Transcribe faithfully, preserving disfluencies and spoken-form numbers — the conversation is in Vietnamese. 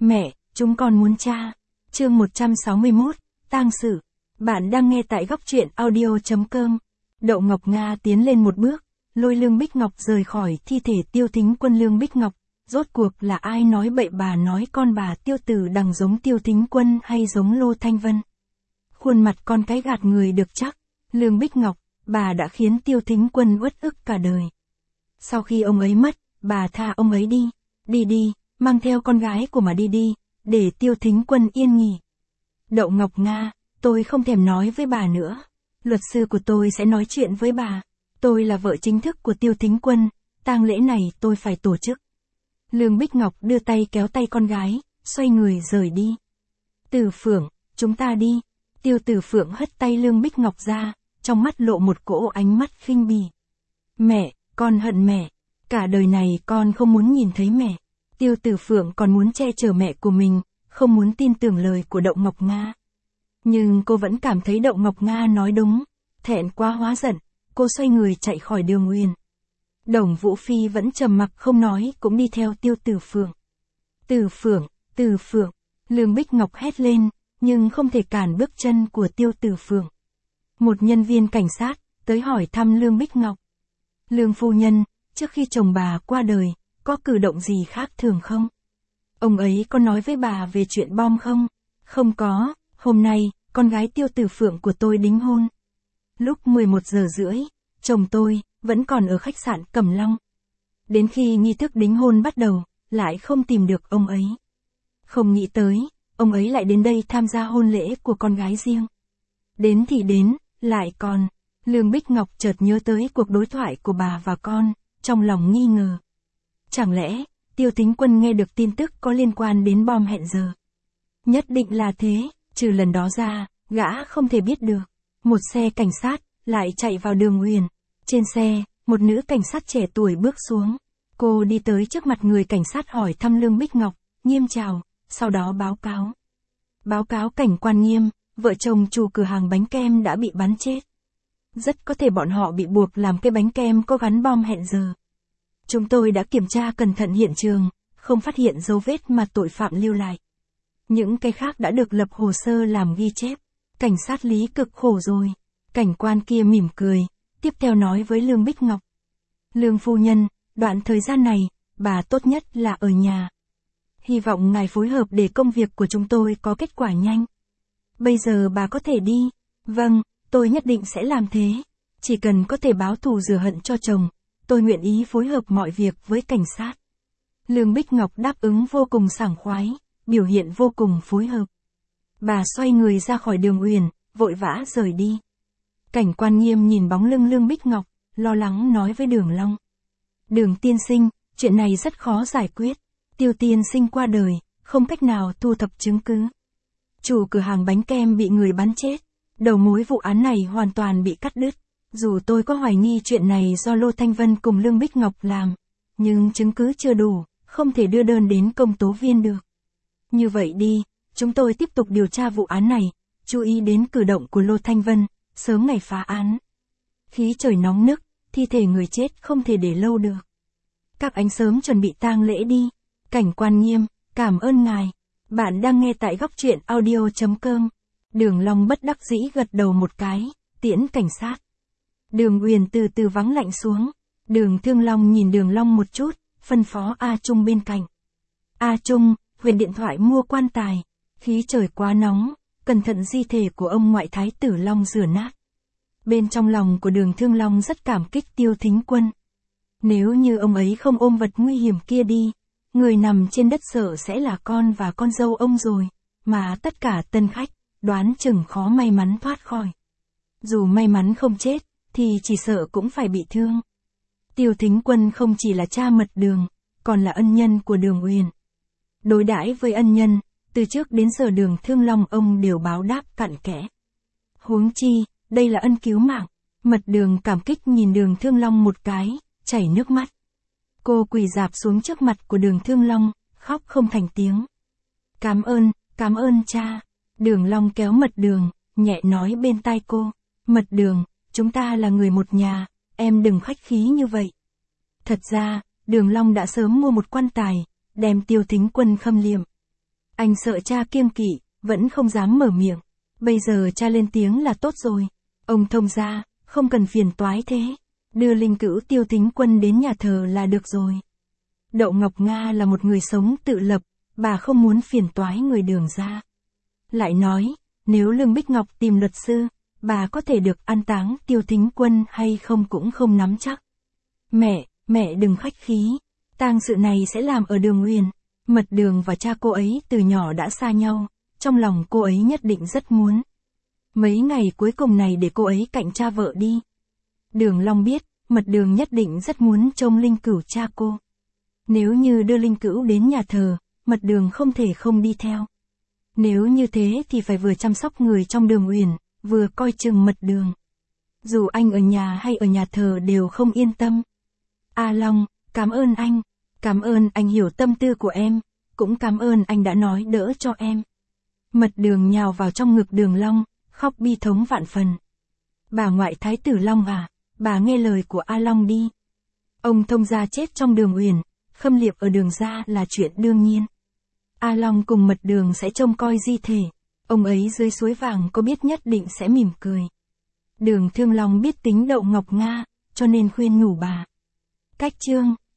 Mẹ, chúng con muốn cha. Chương một trăm sáu mươi mốt, tang sự. Bạn đang nghe tại góc truyện audio chấm com. Đậu Ngọc Nga tiến lên một bước, lôi Lương Bích Ngọc rời khỏi thi thể Tiêu Thính Quân. Lương Bích Ngọc, rốt cuộc là ai nói bậy bà nói con bà Tiêu Tử Đằng giống Tiêu Thính Quân hay giống Lô Thanh Vân? Khuôn mặt con cái gạt người được chắc. Lương Bích Ngọc, bà đã khiến Tiêu Thính Quân uất ức cả đời. Sau khi ông ấy mất, bà tha ông ấy đi. Đi đi, mang theo con gái của mà đi đi, để Tiêu Thính Quân yên nghỉ. Đậu Ngọc Nga, tôi không thèm nói với bà nữa. Luật sư của tôi sẽ nói chuyện với bà. Tôi là vợ chính thức của Tiêu Thính Quân, tang lễ này tôi phải tổ chức. Lương Bích Ngọc đưa tay kéo tay con gái, xoay người rời đi. Tử Phượng, chúng ta đi. Tiêu Tử Phượng hất tay Lương Bích Ngọc ra, trong mắt lộ một cỗ ánh mắt khinh bỉ. Mẹ, con hận mẹ. Cả đời này con không muốn nhìn thấy mẹ. Tiêu Tử Phượng còn muốn che chở mẹ của mình, không muốn tin tưởng lời của Đậu Ngọc Nga. Nhưng cô vẫn cảm thấy Đậu Ngọc Nga nói đúng. Thẹn quá hóa giận, cô xoay người chạy khỏi Đường Uyển. Đồng Vũ Phi vẫn trầm mặc không nói, cũng đi theo Tiêu Tử Phượng. Tử Phượng, Tử Phượng, Lương Bích Ngọc hét lên, nhưng không thể cản bước chân của Tiêu Tử Phượng. Một nhân viên cảnh sát tới hỏi thăm Lương Bích Ngọc. Lương phu nhân, trước khi chồng bà qua đời, có cử động gì khác thường không? Ông ấy có nói với bà về chuyện bom không? Không có, hôm nay, con gái Tiêu Tử Phượng của tôi đính hôn. Lúc mười một giờ rưỡi, chồng tôi vẫn còn ở khách sạn Cẩm Long. Đến khi nghi thức đính hôn bắt đầu, lại không tìm được ông ấy. Không nghĩ tới, ông ấy lại đến đây tham gia hôn lễ của con gái riêng. Đến thì đến, lại còn. Lương Bích Ngọc chợt nhớ tới cuộc đối thoại của bà và con, trong lòng nghi ngờ. Chẳng lẽ, Tiêu Thính Quân nghe được tin tức có liên quan đến bom hẹn giờ? Nhất định là thế, trừ lần đó ra, gã không thể biết được. Một xe cảnh sát, lại chạy vào Đường Uyển. Trên xe, một nữ cảnh sát trẻ tuổi bước xuống. Cô đi tới trước mặt người cảnh sát hỏi thăm Lương Bích Ngọc, nghiêm chào, sau đó báo cáo. Báo cáo cảnh quan Nghiêm, vợ chồng chủ cửa hàng bánh kem đã bị bắn chết. Rất có thể bọn họ bị buộc làm cái bánh kem có gắn bom hẹn giờ. Chúng tôi đã kiểm tra cẩn thận hiện trường, không phát hiện dấu vết mà tội phạm lưu lại. Những cái khác đã được lập hồ sơ làm ghi chép. Cảnh sát Lý cực khổ rồi. Cảnh quan kia mỉm cười, tiếp theo nói với Lương Bích Ngọc. Lương phu nhân, đoạn thời gian này, bà tốt nhất là ở nhà. Hy vọng ngài phối hợp để công việc của chúng tôi có kết quả nhanh. Bây giờ bà có thể đi. Vâng, tôi nhất định sẽ làm thế. Chỉ cần có thể báo thù rửa hận cho chồng, tôi nguyện ý phối hợp mọi việc với cảnh sát. Lương Bích Ngọc đáp ứng vô cùng sảng khoái, biểu hiện vô cùng phối hợp. Bà xoay người ra khỏi Đường Uyển, vội vã rời đi. Cảnh quan Nghiêm nhìn bóng lưng Lương Bích Ngọc, lo lắng nói với Đường Long. Đường tiên sinh, chuyện này rất khó giải quyết. Tiêu tiên sinh qua đời, không cách nào thu thập chứng cứ. Chủ cửa hàng bánh kem bị người bắn chết. Đầu mối vụ án này hoàn toàn bị cắt đứt. Dù tôi có hoài nghi chuyện này do Lô Thanh Vân cùng Lương Bích Ngọc làm, nhưng chứng cứ chưa đủ, không thể đưa đơn đến công tố viên được. Như vậy đi, chúng tôi tiếp tục điều tra vụ án này, chú ý đến cử động của Lô Thanh Vân, sớm ngày phá án. Khí trời nóng nức, thi thể người chết không thể để lâu được. Các anh sớm chuẩn bị tang lễ đi. Cảnh quan Nghiêm, cảm ơn ngài. Bạn đang nghe tại góc truyện audio chấm com. Đường Long bất đắc dĩ gật đầu một cái, tiễn cảnh sát. Đường Uyển từ từ vắng lạnh xuống. Đường Thương Long nhìn Đường Long một chút, phân phó A Trung bên cạnh. A Trung, huyền điện thoại mua quan tài. Khí trời quá nóng, cẩn thận di thể của ông ngoại thái tử Long rửa nát. Bên trong lòng của Đường Thương Long rất cảm kích Tiêu Thính Quân. Nếu như ông ấy không ôm vật nguy hiểm kia đi, người nằm trên đất sợ sẽ là con và con dâu ông rồi, mà tất cả tân khách, đoán chừng khó may mắn thoát khỏi. Dù may mắn không chết, thì chỉ sợ cũng phải bị thương. Tiêu Thính Quân không chỉ là cha mật Đường, còn là ân nhân của Đường Uyển. Đối đãi với ân nhân, từ trước đến giờ Đường Thương Long ông đều báo đáp cặn kẽ. Huống chi, đây là ân cứu mạng. Mật Đường cảm kích nhìn Đường Thương Long một cái, chảy nước mắt. Cô quỳ rạp xuống trước mặt của Đường Thương Long, khóc không thành tiếng. Cảm ơn, cảm ơn cha. Đường Long kéo Mật Đường, nhẹ nói bên tai cô. Mật Đường, chúng ta là người một nhà, em đừng khách khí như vậy. Thật ra, Đường Long đã sớm mua một quan tài, đem Tiêu Thính Quân khâm liệm. Anh sợ cha kiêng kỵ, vẫn không dám mở miệng. Bây giờ cha lên tiếng là tốt rồi. Ông thông gia, không cần phiền toái thế. Đưa linh cữu Tiêu Thính Quân đến nhà thờ là được rồi. Đậu Ngọc Nga là một người sống tự lập, bà không muốn phiền toái người Đường gia. Lại nói, nếu Lương Bích Ngọc tìm luật sư, bà có thể được an táng Tiêu Thính Quân hay không cũng không nắm chắc. Mẹ, mẹ đừng khách khí. Tang sự này sẽ làm ở Đường Uyển. Mật Đường và cha cô ấy từ nhỏ đã xa nhau, trong lòng cô ấy nhất định rất muốn. Mấy ngày cuối cùng này để cô ấy cạnh cha vợ đi. Đường Long biết, Mật Đường nhất định rất muốn trông linh cữu cha cô. Nếu như đưa linh cữu đến nhà thờ, Mật Đường không thể không đi theo. Nếu như thế thì phải vừa chăm sóc người trong Đường Uyển, vừa coi chừng Mật Đường. Dù anh ở nhà hay ở nhà thờ đều không yên tâm. A Long, cảm ơn anh. Cảm ơn anh hiểu tâm tư của em. Cũng cảm ơn anh đã nói đỡ cho em. Mật Đường nhào vào trong ngực Đường Long, khóc bi thống vạn phần. Bà ngoại Thái tử Long à, bà nghe lời của A Long đi. Ông thông gia chết trong Đường Uyển, Khâm Liệp ở Đường gia là chuyện đương nhiên. A Long cùng Mật Đường sẽ trông coi di thể. Ông ấy dưới suối vàng có biết nhất định sẽ mỉm cười. Đường Thương Long biết tính Đậu Ngọc Nga, cho nên khuyên nhủ bà. Cách chương